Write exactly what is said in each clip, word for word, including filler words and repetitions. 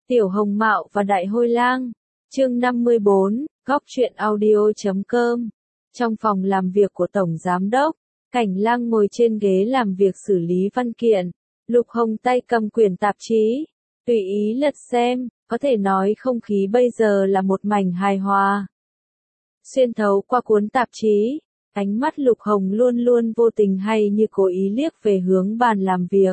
Tiểu Hồng Mạo và Đại Hôi Lang. Chương năm mươi bốn, góc truyện audio chấm com. Trong phòng làm việc của Tổng Giám Đốc, Cảnh Lang ngồi trên ghế làm việc xử lý văn kiện. Lục Hồng tay cầm quyển tạp chí, tùy ý lật xem, có thể nói không khí bây giờ là một mảnh hài hòa. Xuyên thấu qua cuốn tạp chí, ánh mắt Lục Hồng luôn luôn vô tình hay như cố ý liếc về hướng bàn làm việc.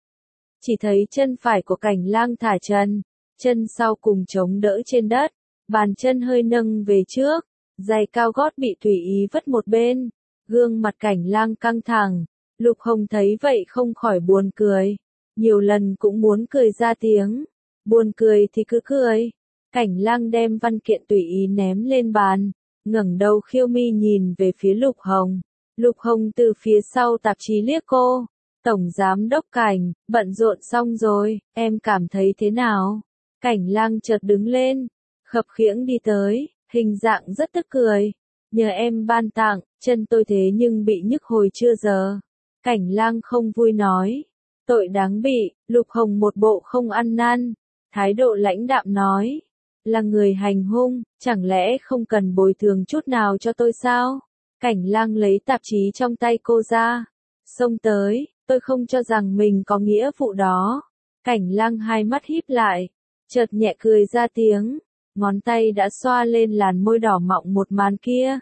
Chỉ thấy chân phải của Cảnh Lang thả chân, chân sau cùng chống đỡ trên đất, bàn chân hơi nâng về trước, giày cao gót bị tùy ý vất một bên, gương mặt Cảnh Lang căng thẳng. Lục Hồng thấy vậy không khỏi buồn cười, nhiều lần cũng muốn cười ra tiếng, buồn cười thì cứ cười. Cảnh Lang đem văn kiện tùy ý ném lên bàn, ngẩng đầu khiêu mi nhìn về phía Lục Hồng. Lục Hồng từ phía sau tạp chí liếc cô, Tổng Giám Đốc Cảnh, bận rộn xong rồi, em cảm thấy thế nào? Cảnh Lang chợt đứng lên, khập khiễng đi tới, hình dạng rất tức cười, nhờ em ban tặng, chân tôi thế nhưng bị nhức hồi chưa giờ. Cảnh Lang không vui nói, tội đáng bị. Lục Hồng một bộ không ăn năn, thái độ lãnh đạm nói, là người hành hung, chẳng lẽ không cần bồi thường chút nào cho tôi sao? Cảnh Lang lấy tạp chí trong tay cô ra, xông tới, tôi không cho rằng mình có nghĩa vụ đó. Cảnh Lang hai mắt híp lại, chợt nhẹ cười ra tiếng, ngón tay đã xoa lên làn môi đỏ mọng một màn kia.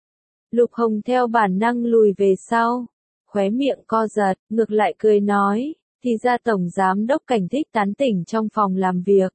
Lục Hồng theo bản năng lùi về sau, khóe miệng co giật, ngược lại cười nói, thì ra Tổng Giám Đốc Cảnh thích tán tỉnh trong phòng làm việc.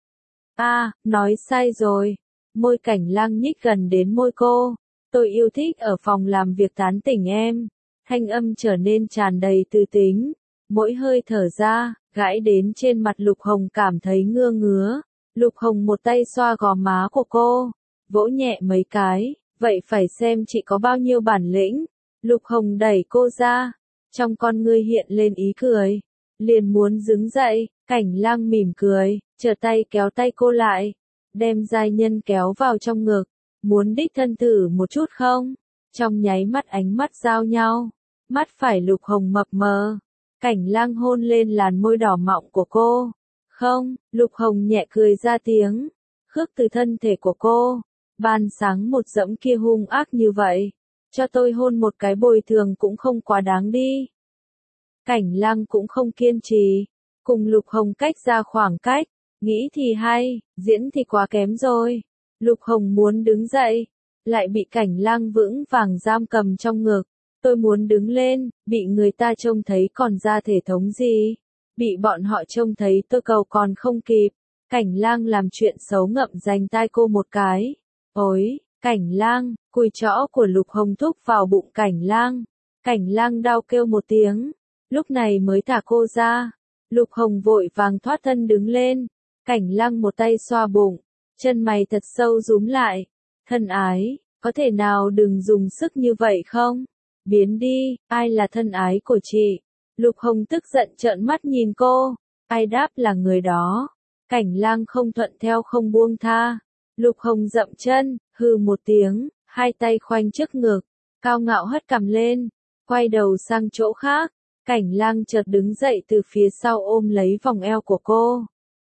A, à, nói sai rồi. Môi Cảnh Lang nhích gần đến môi cô, tôi yêu thích ở phòng làm việc tán tỉnh em. Thanh âm trở nên tràn đầy tư tính, mỗi hơi thở ra, gãi đến trên mặt Lục Hồng cảm thấy ngưa ngứa. Lục Hồng một tay xoa gò má của cô, vỗ nhẹ mấy cái, vậy phải xem chị có bao nhiêu bản lĩnh. Lục Hồng đẩy cô ra, trong con ngươi hiện lên ý cười, liền muốn đứng dậy. Cảnh Lang mỉm cười, trở tay kéo tay cô lại, đem giai nhân kéo vào trong ngực, muốn đích thân thử một chút không? Trong nháy mắt ánh mắt giao nhau, mắt phải Lục Hồng mập mờ, Cảnh Lang hôn lên làn môi đỏ mọng của cô. Không, Lục Hồng nhẹ cười ra tiếng, khước từ thân thể của cô, ban sáng một dẫm kia hung ác như vậy, cho tôi hôn một cái bồi thường cũng không quá đáng đi. Cảnh Lang cũng không kiên trì, cùng Lục Hồng cách ra khoảng cách, nghĩ thì hay, diễn thì quá kém rồi. Lục Hồng muốn đứng dậy, lại bị Cảnh Lang vững vàng giam cầm trong ngực. Tôi muốn đứng lên, bị người ta trông thấy còn ra thể thống gì, bị bọn họ trông thấy tôi cầu còn không kịp. Cảnh Lang làm chuyện xấu ngậm dành tai cô một cái. Ôi, Cảnh Lang, cùi chõ của Lục Hồng thúc vào bụng Cảnh Lang. Cảnh Lang đau kêu một tiếng, lúc này mới thả cô ra. Lục Hồng vội vàng thoát thân đứng lên, Cảnh Lang một tay xoa bụng, chân mày thật sâu rúm lại. Thân ái, có thể nào đừng dùng sức như vậy không? Biến đi, ai là thân ái của chị? Lục Hồng tức giận trợn mắt nhìn cô, ai đáp là người đó. Cảnh Lang không thuận theo không buông tha. Lục Hồng dậm chân, hừ một tiếng, hai tay khoanh trước ngực, cao ngạo hất cằm lên, quay đầu sang chỗ khác. Cảnh Lang chợt đứng dậy từ phía sau ôm lấy vòng eo của cô.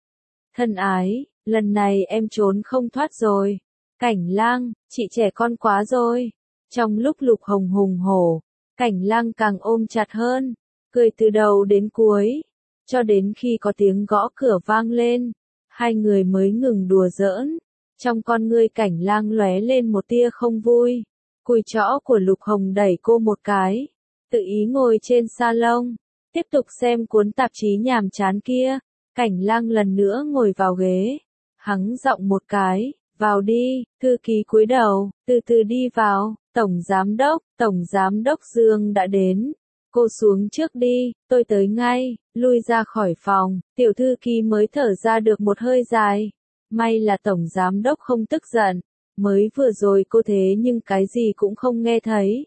Thân ái, lần này em trốn không thoát rồi. Cảnh Lang, chị trẻ con quá rồi. Trong lúc Lục Hồng hùng hổ, Cảnh Lang càng ôm chặt hơn, cười từ đầu đến cuối, cho đến khi có tiếng gõ cửa vang lên, hai người mới ngừng đùa giỡn. Trong con ngươi Cảnh Lang lóe lên một tia không vui, cùi chõ của Lục Hồng đẩy cô một cái, tự ý ngồi trên salon, tiếp tục xem cuốn tạp chí nhàm chán kia. Cảnh Lang lần nữa ngồi vào ghế, hắng giọng một cái, vào đi. Thư ký cúi đầu, từ từ đi vào. Tổng Giám Đốc, Tổng Giám Đốc Dương đã đến. Cô xuống trước đi, tôi tới ngay. Lui ra khỏi phòng, tiểu thư ký mới thở ra được một hơi dài. May là Tổng Giám Đốc không tức giận, mới vừa rồi cô thế nhưng cái gì cũng không nghe thấy.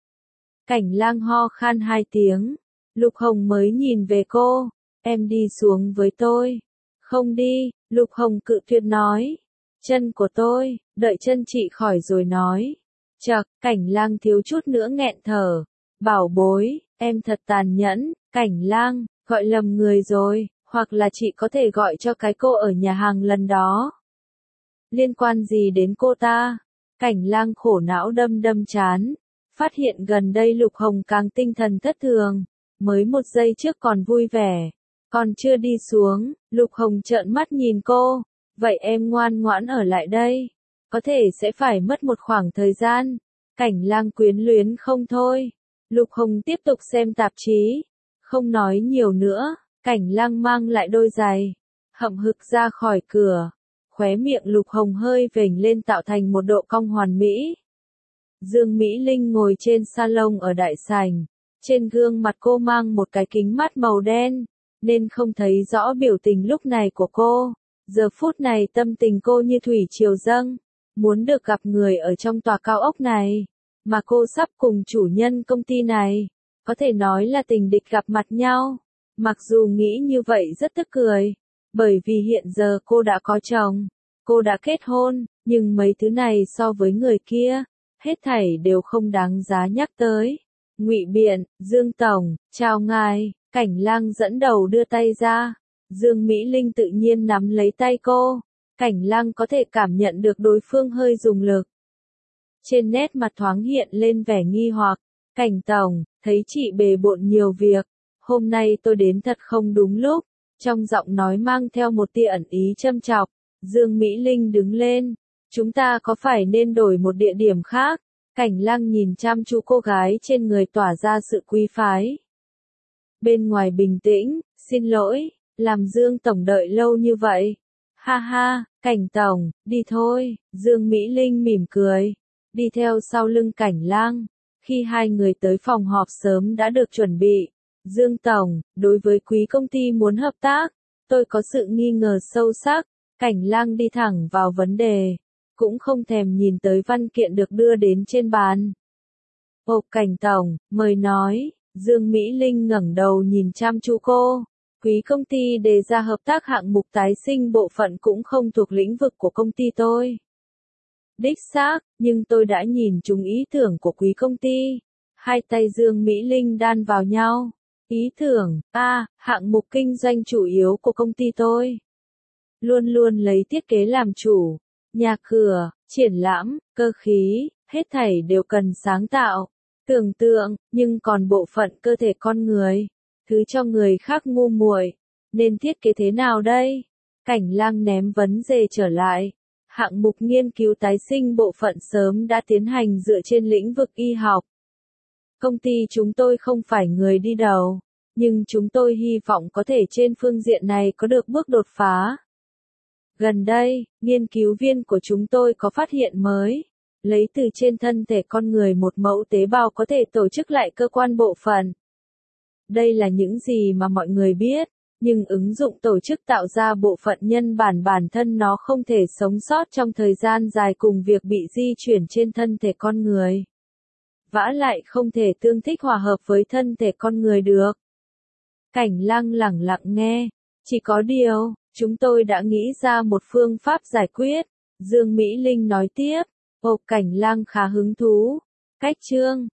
Cảnh Lang ho khan hai tiếng, Lục Hồng mới nhìn về cô, em đi xuống với tôi. Không đi, Lục Hồng cự tuyệt nói. Chân của tôi, đợi chân chị khỏi rồi nói. Chậc, Cảnh Lang thiếu chút nữa nghẹn thở. Bảo bối, em thật tàn nhẫn. Cảnh Lang, gọi lầm người rồi, Hoặc là chị có thể gọi cho cái cô ở nhà hàng lần đó. Liên quan gì đến cô ta? Cảnh Lang khổ não đâm đâm chán. Phát hiện gần đây Lục Hồng càng tinh thần thất thường. Mới một giây trước còn vui vẻ. Còn chưa đi xuống, Lục Hồng trợn mắt nhìn cô. Vậy em ngoan ngoãn ở lại đây. Có thể sẽ phải mất một khoảng thời gian. Cảnh Lang quyến luyến không thôi. Lục Hồng tiếp tục xem tạp chí. Không nói nhiều nữa. Cảnh Lang mang lại đôi giày. Hậm hực ra khỏi cửa. Khóe miệng Lục Hồng hơi vểnh lên tạo thành một độ cong hoàn mỹ. Dương Mỹ Linh ngồi trên salon ở đại sảnh. Trên gương mặt cô mang một cái kính mắt màu đen, nên không thấy rõ biểu tình lúc này của cô. Giờ phút này tâm tình cô như thủy triều dâng, muốn được gặp người ở trong tòa cao ốc này, mà cô sắp cùng chủ nhân công ty này, có thể nói là tình địch gặp mặt nhau. Mặc dù nghĩ như vậy rất tức cười, bởi vì hiện giờ cô đã có chồng, cô đã kết hôn, nhưng mấy thứ này so với người kia, hết thảy đều không đáng giá nhắc tới. Ngụy Biện, Dương Tổng, chào ngài. Cảnh Lang dẫn đầu đưa tay ra. Dương Mỹ Linh tự nhiên nắm lấy tay cô. Cảnh Lang có thể cảm nhận được đối phương hơi dùng lực. Trên nét mặt thoáng hiện lên vẻ nghi hoặc. Cảnh Tổng, thấy chị bề bộn nhiều việc. Hôm nay tôi đến thật không đúng lúc. Trong giọng nói mang theo một tia ẩn ý châm chọc. Dương Mỹ Linh đứng lên. Chúng ta có phải nên đổi một địa điểm khác? Cảnh Lang nhìn chăm chú cô gái trên người tỏa ra sự quý phái. Bên ngoài bình tĩnh, xin lỗi, làm Dương Tổng đợi lâu như vậy. Ha ha, Cảnh Tổng, đi thôi. Dương Mỹ Linh mỉm cười, đi theo sau lưng Cảnh Lang. Khi hai người tới phòng họp sớm đã được chuẩn bị. Dương Tổng, đối với quý công ty muốn hợp tác, tôi có sự nghi ngờ sâu sắc. Cảnh Lang đi thẳng vào vấn đề. Cũng không thèm nhìn tới văn kiện được đưa đến trên bàn. Ồ, Cảnh Tổng, mời nói. Dương Mỹ Linh ngẩng đầu nhìn chăm chú cô. Quý công ty đề ra hợp tác hạng mục tái sinh bộ phận cũng không thuộc lĩnh vực của công ty tôi. Đích xác, nhưng tôi đã nhìn trúng ý tưởng của quý công ty. Hai tay Dương Mỹ Linh đan vào nhau. Ý tưởng, a, à, hạng mục kinh doanh chủ yếu của công ty tôi. Luôn luôn lấy thiết kế làm chủ. Nhà cửa, triển lãm, cơ khí, hết thảy đều cần sáng tạo, tưởng tượng, nhưng còn bộ phận cơ thể con người, thứ cho người khác ngu muội, nên thiết kế thế nào đây? Cảnh Lang ném vấn đề trở lại. Hạng mục nghiên cứu tái sinh bộ phận sớm đã tiến hành dựa trên lĩnh vực y học. Công ty chúng tôi không phải người đi đầu, nhưng chúng tôi hy vọng có thể trên phương diện này có được bước đột phá. Gần đây, nghiên cứu viên của chúng tôi có phát hiện mới, lấy từ trên thân thể con người một mẫu tế bào có thể tổ chức lại cơ quan bộ phận. Đây là những gì mà mọi người biết, nhưng ứng dụng tổ chức tạo ra bộ phận nhân bản bản thân nó không thể sống sót trong thời gian dài cùng việc bị di chuyển trên thân thể con người. Vả lại không thể tương thích hòa hợp với thân thể con người được. Cảnh Lang lẳng lặng nghe, chỉ có điều, chúng tôi đã nghĩ ra một phương pháp giải quyết. Dương Mỹ Linh nói tiếp. Ồ, Cảnh Lang khá hứng thú. Cách chương